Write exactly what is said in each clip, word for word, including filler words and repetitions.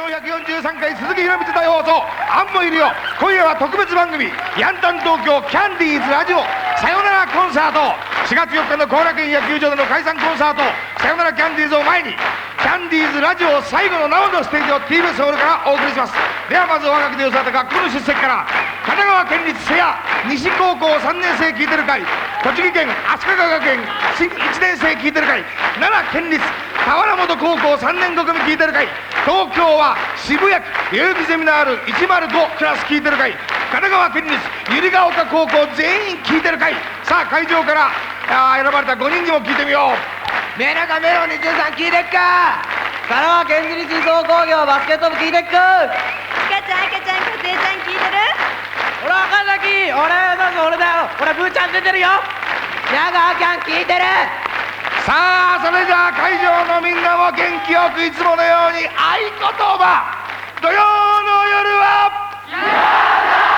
よんひゃくよんじゅうさんかい鈴木宏光大放送アンモいるよ。今夜は特別番組ヤンタン東京キャンディーズラジオさよならコンサート。しがつよっかの後楽園野球場での解散コンサートさよならキャンディーズを前にキャンディーズラジオ最後の生のステージを ティービーエス ホールからお送りします。ではまず若くてよされた学校の出席から神奈川県立瀬谷西高校さんねん生聞いてる会、栃木県足利学園新いちねん生聞いてる会、奈良県立田原本高校さんねんご組聞いてる会、東京は渋谷区代々木ゼミナールいちまるごクラス聞いてる会、神奈川県立百合ヶ丘高校全員聞いてる会。さあ会場からあ選ばれたごにんにも聞いてみよう。 メロカメロンにじゅうさん聞いてっか。神奈川県立理想工業バスケット部聞いてっか。 赤ちゃん赤ちゃん家庭ちゃん聞いてる。 ほら赤崎、俺だぞ俺だよ、俺ブーちゃん出てるよ。ヤガーキャン聞いてる。 さあそれじゃあ会場のみんなも元気よくいつものように合言葉土曜の夜は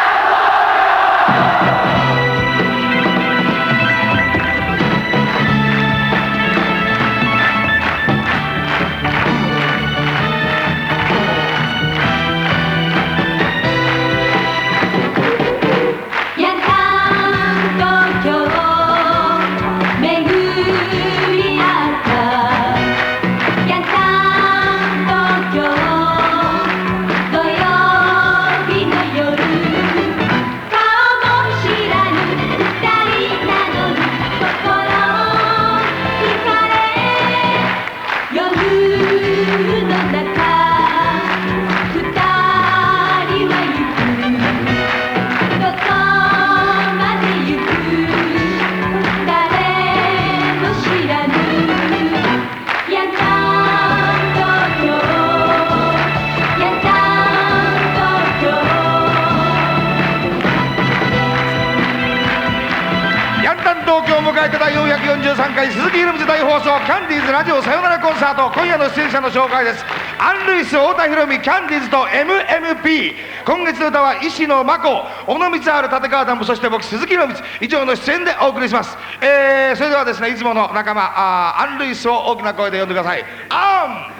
東京を迎えた第よんひゃくよんじゅうさんかい鈴木宏光大放送キャンディーズラジオさよならコンサート。今夜の出演者の紹介です。アン・ルイス、太田裕美、キャンディーズと エムエムピー。 今月の歌は石野真子、小野光晴、立川談部、そして僕鈴木宏光以上の出演でお送りします。えー、それではですねいつもの仲間あアン・ルイスを大きな声で呼んでください。アン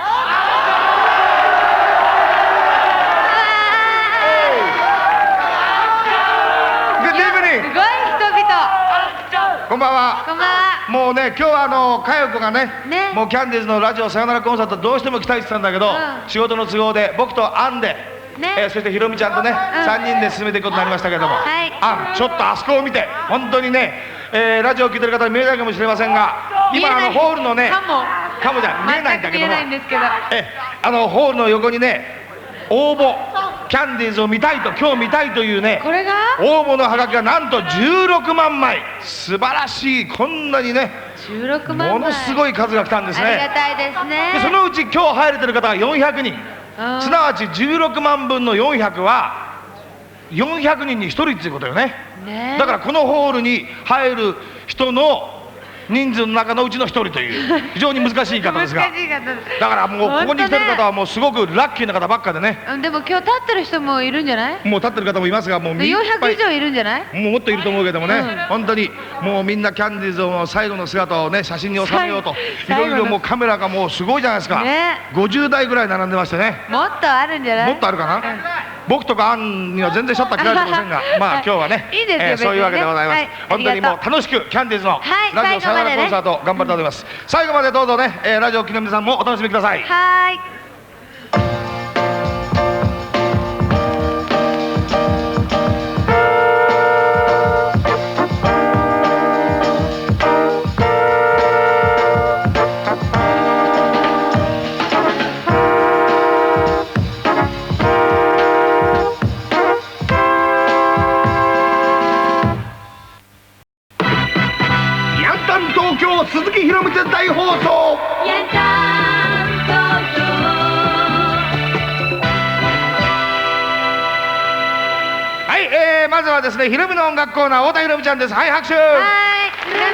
こんばんは。 こんばんは。 もうね今日はあの佳代子がねねもうキャンディーズのラジオさよならコンサートどうしても来たいって言ってたんだけど、 うん仕事の都合で僕とアンで、 ねえーそしてひろみちゃんとね、さんにんで進めていくことになりましたけども、 はいアンちょっとあそこを見て本当にね、えーラジオを聞いてる方に見えないかもしれませんが今あのホールのねかもかもじゃ見えないんだけども全く見えないんですけど、 えあのホールの横にね応募キャンディーズを見たいと今日見たいというねこれが応募のハガキがなんとじゅうろくまんまい。素晴らしい。こんなにねじゅうろくまんまいものすごい数が来たんですありがね。 たいですね。 でそのうち今日入れてる方がよんひゃくにん、 うんすなわちじゅうろくまんぶんのよんひゃくはよんひゃくにんにひとりっていうことよね。 ねだからこのホールに入る人の人数の中のうちのひとりという非常に難しい言い方ですが難しい方ですだからもうここに来てる方はもうすごくラッキーな方ばっかでね。 うんでも今日立ってる人もいるんじゃない？ もう立ってる方もいますがもうみんよんひゃくいっぱい以上いるんじゃない？ もうもっといると思うけどもね、 うん本当にもうみんなキャンディーズの最後の姿をね写真に収めようといろい最後のろもうカメラがもうすごいじゃないですか、 ねごじゅうだいぐらい並んでましてね。 もっとあるんじゃない？ もっとあるかな、 うん僕とかアンには全然シャッター切られてませんがまあ今日はねいいですよ別にねそういうわけでございます、 はい本当にもありがとう楽しくキャンディーズのはいラジオさよなら最後までねコンサート頑張りたいと思います、最後までどうぞね、えーラジオを聴きの皆さんもお楽しみください。 はーい。 ヤンタン東京鈴木宏光大放送やったー東京。 はい、えー、まずはですねひろみの音楽コーナー太田ひろみちゃんです。はい拍手。 はーい。ひろみちゃん。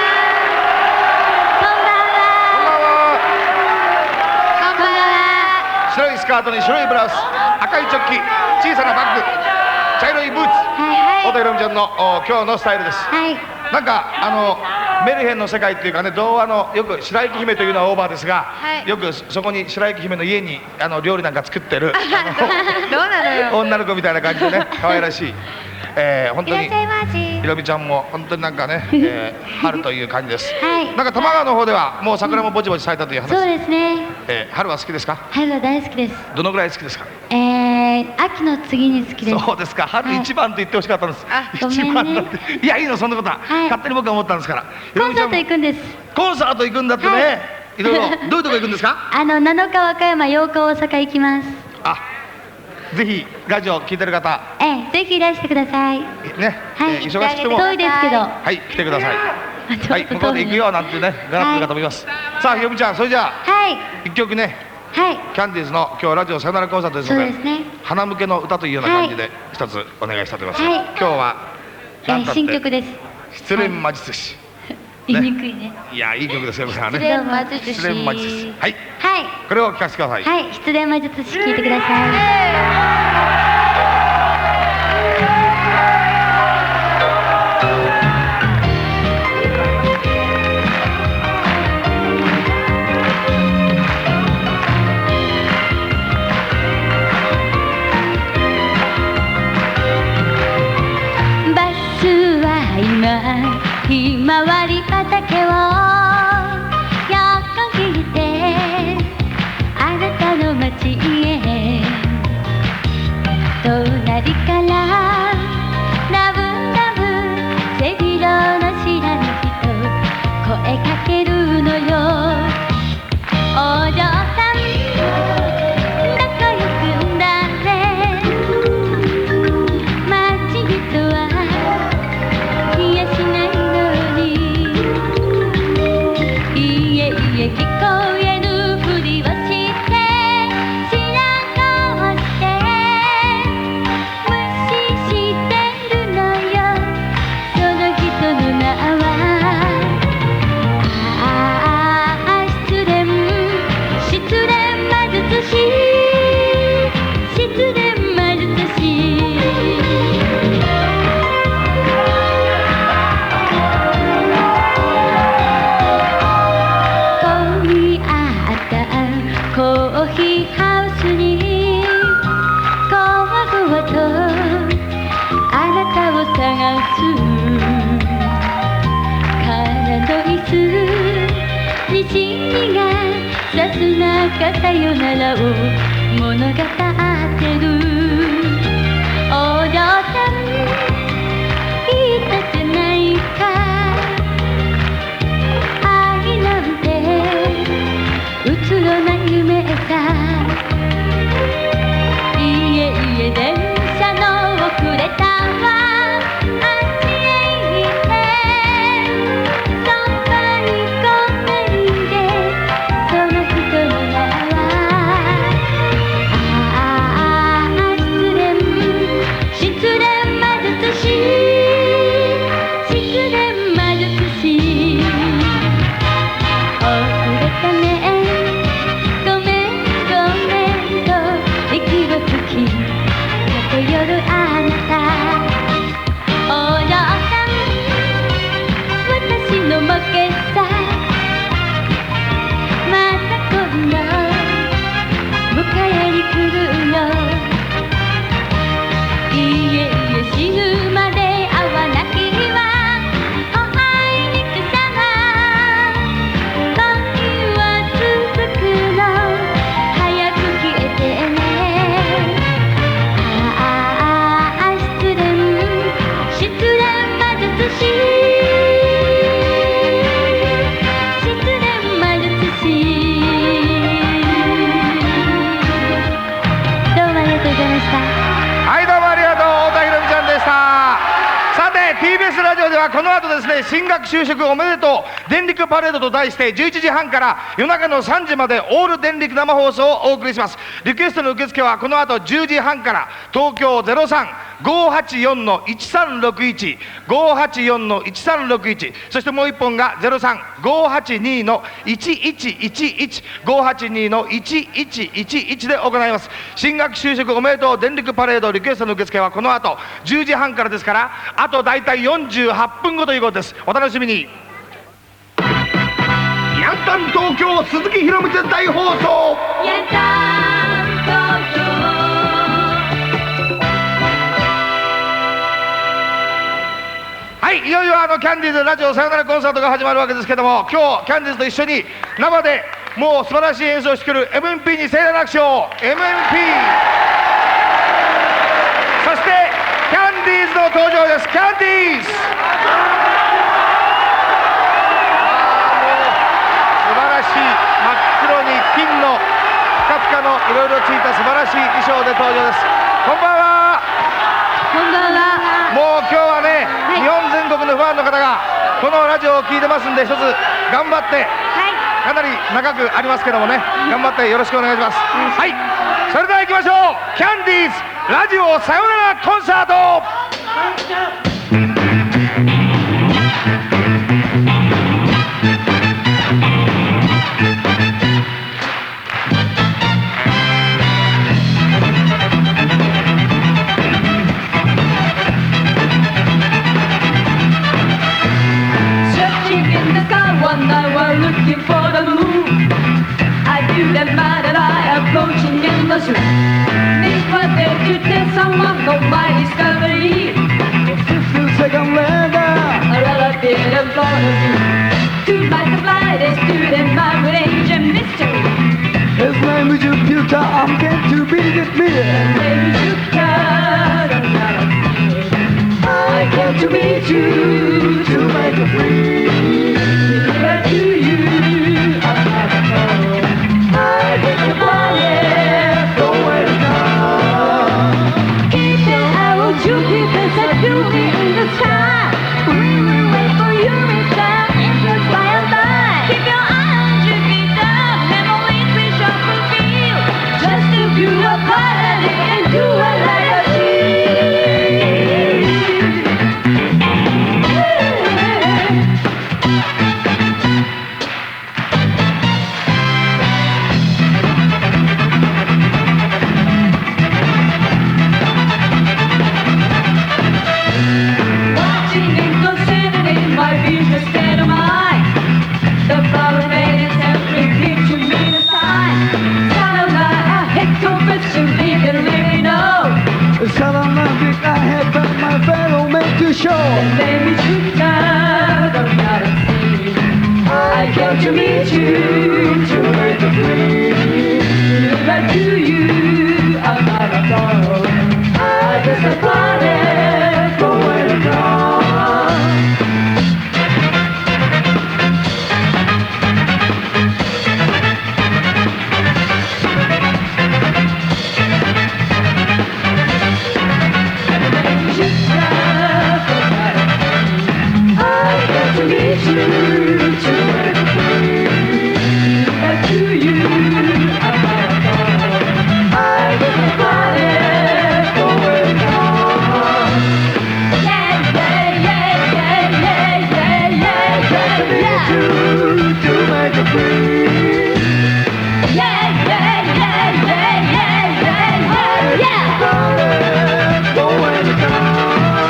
こんばんは。こんばんは。 白いスカートに白いブラウス赤いチョッキ小さなバッグ茶色いブーツはいはい太田ひろみちゃんのお今日のスタイルです。 はい。 なんかあのメルヘンの世界っていうかね、童話のよく白雪姫というのはオーバーですが、 はいよくそこに白雪姫の家にあの料理なんか作ってるどうなのよ。 女の子みたいな感じでね、可愛らしい、えー、本当にいらっしゃいませ。 ひろみちゃんも本当になんかね、えー、春という感じです。 はいなんか多摩川の方ではもう桜もぼちぼち咲いたという話。 そうですね。 えー、春は好きですか？ 春は大好きです。 どのぐらい好きですか？ えー、秋の次に好きです。 そうですか。春はい一番と言ってほしかったんです。 あごめ一んね番だって。いやいいのそんなことは、 はい勝手に僕は思ったんですから。ひろコンサーみちゃんもト行くんです。 コンサート行くんだってね。 はいいろいろどういうとこ行くんですか？ あのなのか和歌山、ようか大阪行きます。 あ、ぜひラジオ聞いてる方ええ、ぜひいらしてください。 ね、 はい、 えー忙しくても遠いですけど。 はい来てください。 ちょっとはい向こうで行くよなんてねガラッとかと思います。さあひろみちゃんそれじゃあはい、 一曲ねはい、 キャンディーズの今日ラジオさよならコンサートですのでそうですね。 花向けの歌というような感じで一つお願いしたいと思います。 はい今日はえー、 なんたって新曲です。 失恋魔術師。 言いにくいね。 いやいい曲ですよ皆さん失ね。 恋魔術師。 失恋魔術師。はいはい、 これを聞かせてください。 はい、失恋魔術師聞いてください。バスは今ひまわり畑を横切ってあなたの街へ隣からラブラブ背広の知らぬ人声かけるのよお嬢さん仲良くなれ街人はいやしないのにいえいえ聞こえぬふりをして知らん顔して無視してるのよその人の名はああ失恋失恋魔術師失恋魔術師混み合ったコーヒーハウスにゴワゴワとあなたを探す空の椅子西日がさすなかさよならを物語ってるお嬢さん言いたくないか愛なんてうつろな夢さいえいえ電車の遅れたわあっちへ行ってそんなに来ないでその人の名はああ失恋失恋魔術師失恋魔術師遅れたねごめんごめんと息を吹き駆け寄るあなたお嬢さん私の負けさまた今度迎えに来るよいえいえ死ぬまで会わなきはおあいにくさま恋は続くの早く消えてねああ失恋失恋魔術師失恋魔術師どうもありがとうございましたはいどうもありがとう太田ひろみちゃんでした。さて ティービーエス ラジオではこの後ですね進学就職おめでとう電力パレードと題してじゅういちじはんから夜中のさんじまでオール電力生放送をお送りします。リクエストの受付はこの後じゅうじはんから東京 ゼロさん ごーはちよん いちさんろくいち ごーはちよん いちさんろくいちそしてもう一本が ゼロさん ごーはちに いちいちいちいち ごーはちに いちいちいちいちで行います。進学就職おめでとう電力パレードリクエストの受付はこの後じゅうじはんからですからあと大体よんじゅうはっぷんごということです。お楽しみに。 タン東京鈴木宏光大放送。 やったー東京。 はい、いよいよあのキャンディーズラジオさよならコンサートが始まるわけですけども、今日キャンディーズと一緒に生でもう素晴らしい演奏をしてくる エムエヌピー に盛大な拍手を。 エムエヌピー そしてキャンディーズの登場です。キャンディーズ、素晴らしい真っ黒に金のピカピカのいろいろついた素晴らしい衣装で登場です。こんばんは。 こんばんは。 もう今日はね、日本全国のファンの方がこのラジオを聞いてますんで、一つ頑張って、かなり長くありますけどもね、頑張ってよろしくお願いします。はい、それでは行きましょう。キャンディーズラジオさよならコンサート。 One night while looking for the moon, I feel that my that I approaching in the street. Think what they do tell someone of my discovery. fifteen second later, A relative in front of you. To my supply, they stood in my range and mystery. his name is Jupiter, I'm getting to be with me. Baby, you cut I came to meet you to make you free. but to you, I'm not a fool. I get the fire, go where to go. Keep your arrow, Jupiter, set you in the sky. We will wait for you return in the by and by. Keep your eye on Jupiter, memories we shall fulfill. Just a few of piloting and do a like a sea. Watching and considering my future state of mind. The flower maidens every picture mean a sign. Sound like a head confession, we can really know. Son of magic, I had but my fellow man to show. Baby, you got the galaxy. I came to meet you to make you free. But to you, I'm not a fool. I just a planet, go where to go. I got to meet you to make you free. But to you, I'm not a fool. I just a planet, go where to go. Yeah, yeah, yeah, yeah, yeah, yeah, yeah, yeah, yeah. You to make you free. Yeah, yeah, yeah, yeah, yeah, yeah, yeah, yeah. Fire, go where to go.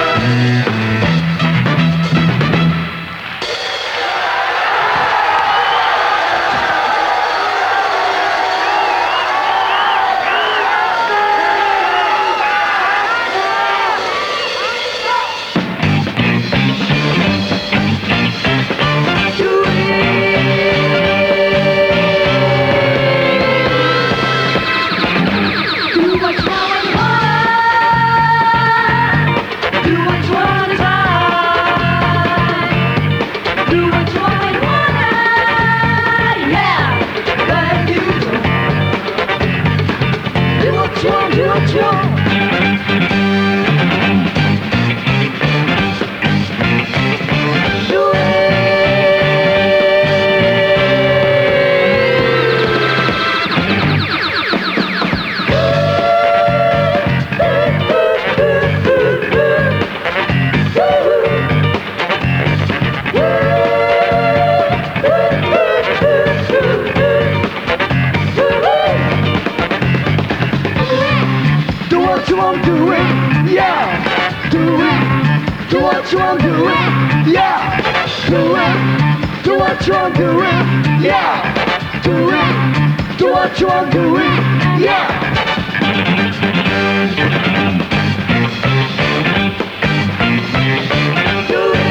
Do what you want, want. Do what you want, is right. Do what you want, want. Yeah, but you do what you want, do what you want. Do Do what you want, do it, yeah. Do it. Do what you want, do it, yeah. Do it. Do what you want, do it, yeah. Do it. Do what you want, do it, yeah. Do it.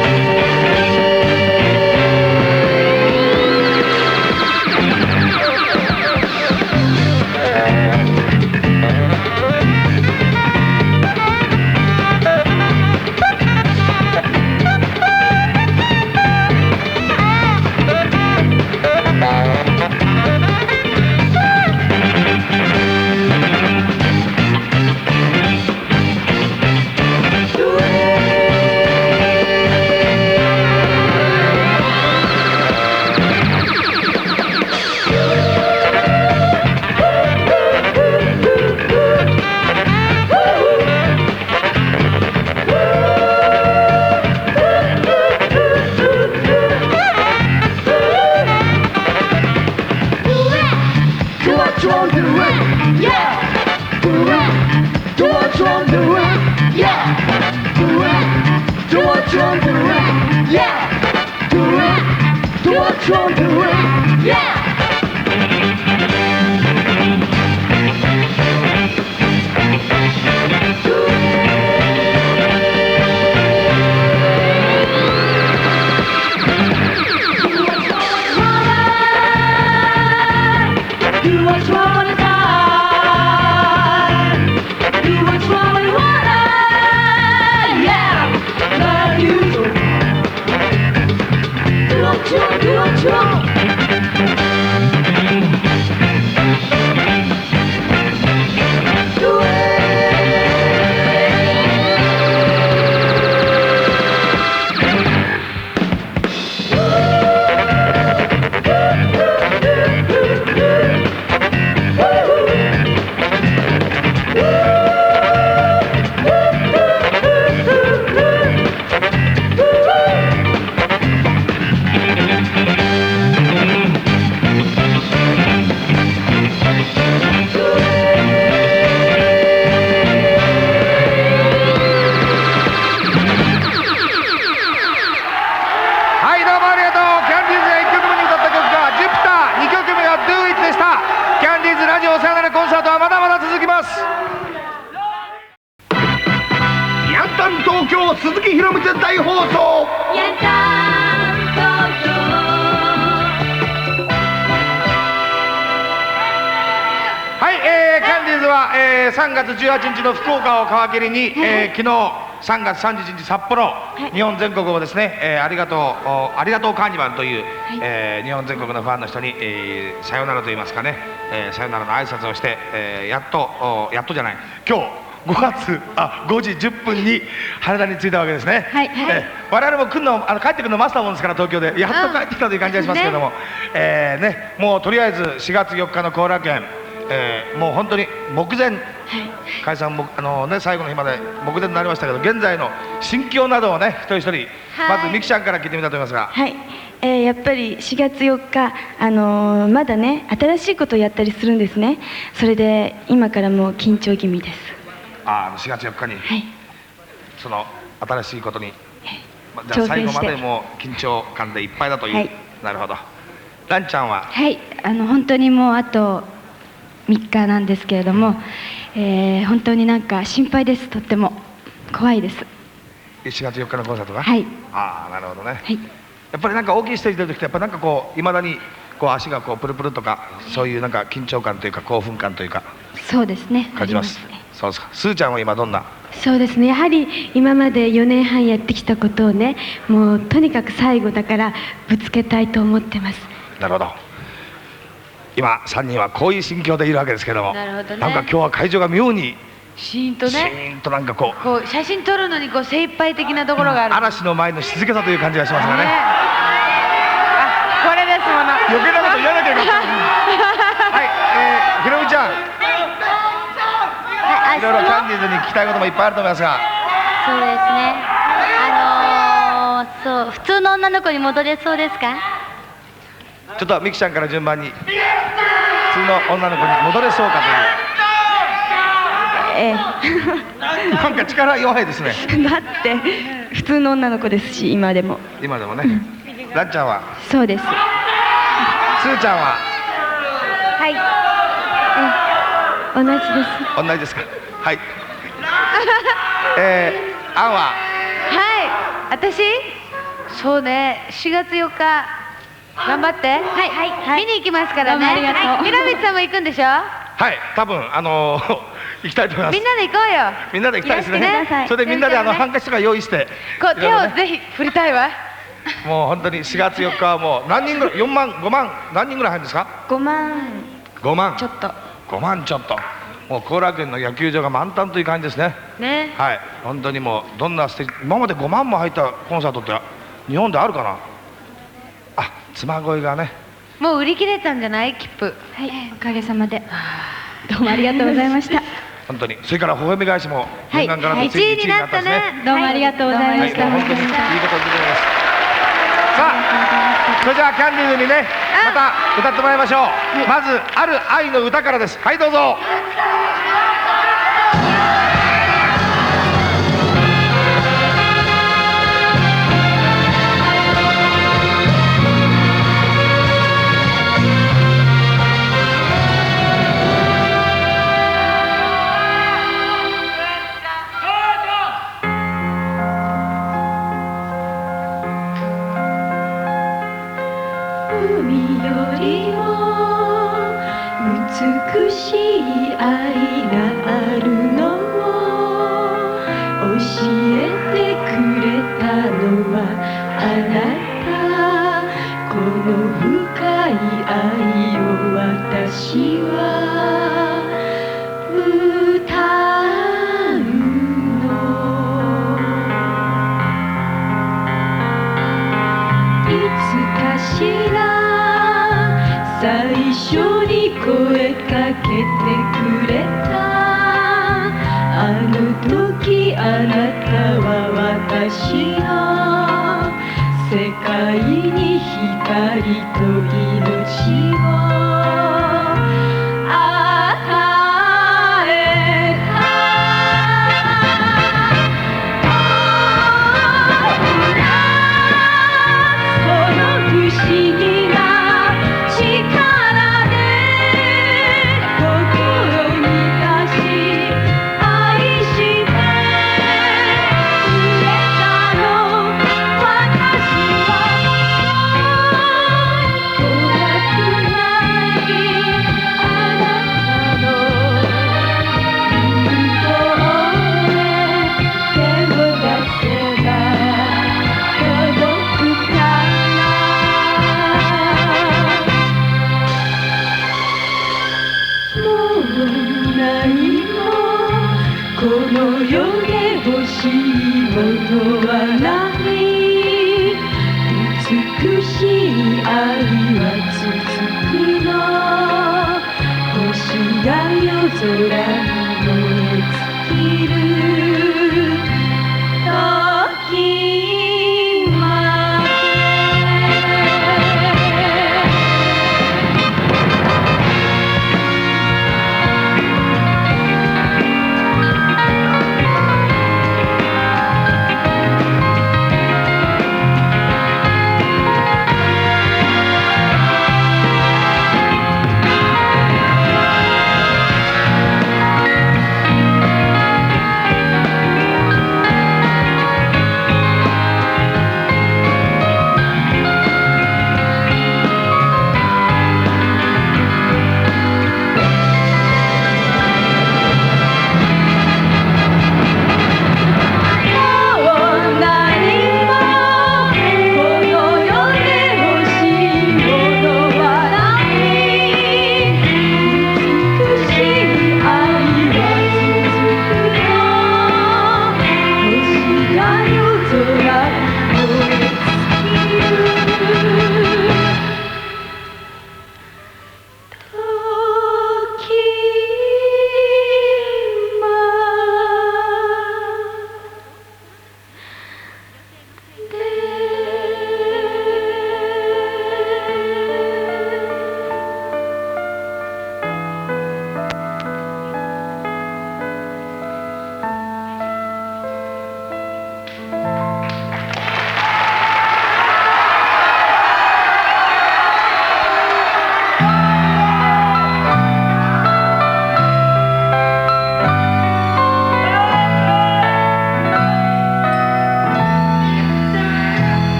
鈴木ひろみち大放送。 やったー東京。 はい、えー、キャンディーズは、えー、さんがつじゅうはちにちの福岡を皮切りに、えー、昨日さんがつさんじゅういちにち札幌、はい、日本全国をですね、えー、ありがとうありがとうカーニバルという、はい、えー、日本全国のファンの人に、えー、さよならと言いますかね、えー、さよならの挨拶をして、えー、やっとやっとじゃない今日ごがつあごじじゅっぷんに羽田に着いたわけですね。はいはい、えー、我々も来るのあの帰ってくるのマスターもんですから東京でやっと帰ってきたという感じがしますけれども、ねえーね、もうとりあえずしがつよっかの後楽園、えー、もう本当に目前、はい、解散もあの、ね、最後の日まで目前になりましたけど現在の心境などをね一人一人、はい、まずミキちゃんから聞いてみたいと思いますが。 はい、えー、やっぱりしがつよっか、あのー、まだね新しいことをやったりするんですね。それで今からもう緊張気味です。 あしがつよっかに、はい、その新しいことに、はい、じゃあ最後までもう緊張感でいっぱいだという、はい、なるほど。ランちゃんは。 はい、あの本当にもうあとみっかなんですけれども、えー、本当になんか心配です。とっても怖いです。 しがつよっかのコンサートが。 はい。 ああなるほどね、はい、やっぱりなんか大きいステージ出る時ってやっぱなんかこういまだにこう足がこうプルプルとかそういうなんか緊張感というか興奮感というかそうですね感じます。そうですか。すーちゃんは今どんな。 そうですね、やはり今までよねんはんやってきたことをねもうとにかく最後だからぶつけたいと思ってます。 なるほど。今さんにんはこういう心境でいるわけですけども、なるほどね、なんか今日は会場が妙にシーンとねシーンとなんかこうこう写真撮るのにこう精一杯的なところがある、うん、 嵐の前の静けさという感じがしますがね。 あこれですもの。 余計なこと言わなきゃいけない。はい、えー、ひろみちゃんいろいろキャンディーズに聞きたいこともいっぱいあると思いますが。 そうですね、あのー、そう普通の女の子に戻れそうですか。 ちょっとミキちゃんから順番に普通の女の子に戻れそうかという。 ええなんか力弱いですね。 だって普通の女の子ですし今でも今でもね、 ランちゃんは、 そうです。 スーちゃんははい。え、同じです。 同じですか。はい。えー、アンははい私そうねしがつよっか頑張ってはいはい見に行きますからね。 どうもありがとうはいひろみつさんも行くんでしょ。 はい、多分あのー行きたいと思います。 みんなで行こうよ。 みんなで行きたいですね。 いらしてくださいそれでみんなであのねハンカチとか用意して、 こう手いろいろねをぜひ振りたいわ。 もう本当にしがつよっかはもう何人ぐらい、よんまん、ごまん、何人ぐらい入るんですか？ 五万ごまんちょっと。 ごまんちょっと。もう後楽園の野球場が満タンという感じですね。 ねはい、本当にもうどんな素敵、今までごまんも入ったコンサートって日本であるかな。あ、妻恋がね。 もう売り切れたんじゃない切符。 はい、おかげさまで。どうもありがとうございました。 本当に。それから微笑み返しも念願からのはいついにいちいになったね。 どうもありがとうございまはい、 した。 もう本当にいいこと言ってくれます。さあ、それじゃあキャンディーズにね、また歌ってもらいましょう。まずある愛の歌からです。はい、どうぞ。 海よりも美しい愛があるのを教えてくれたのはあなた。この深い愛を私は歌うの。いつかしら最初に声かけてくれたあの時あなたは私の世界に光と命を与えた。その不思議な力で心に出し愛してくれたの。私は怖くないあなたの運動へ手を出せば届くからもう何もこの世で欲しいものはない。美しい愛は続くの。星が夜空に燃え尽きる時まで。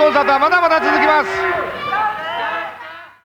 コンサートはまだまだ続きます。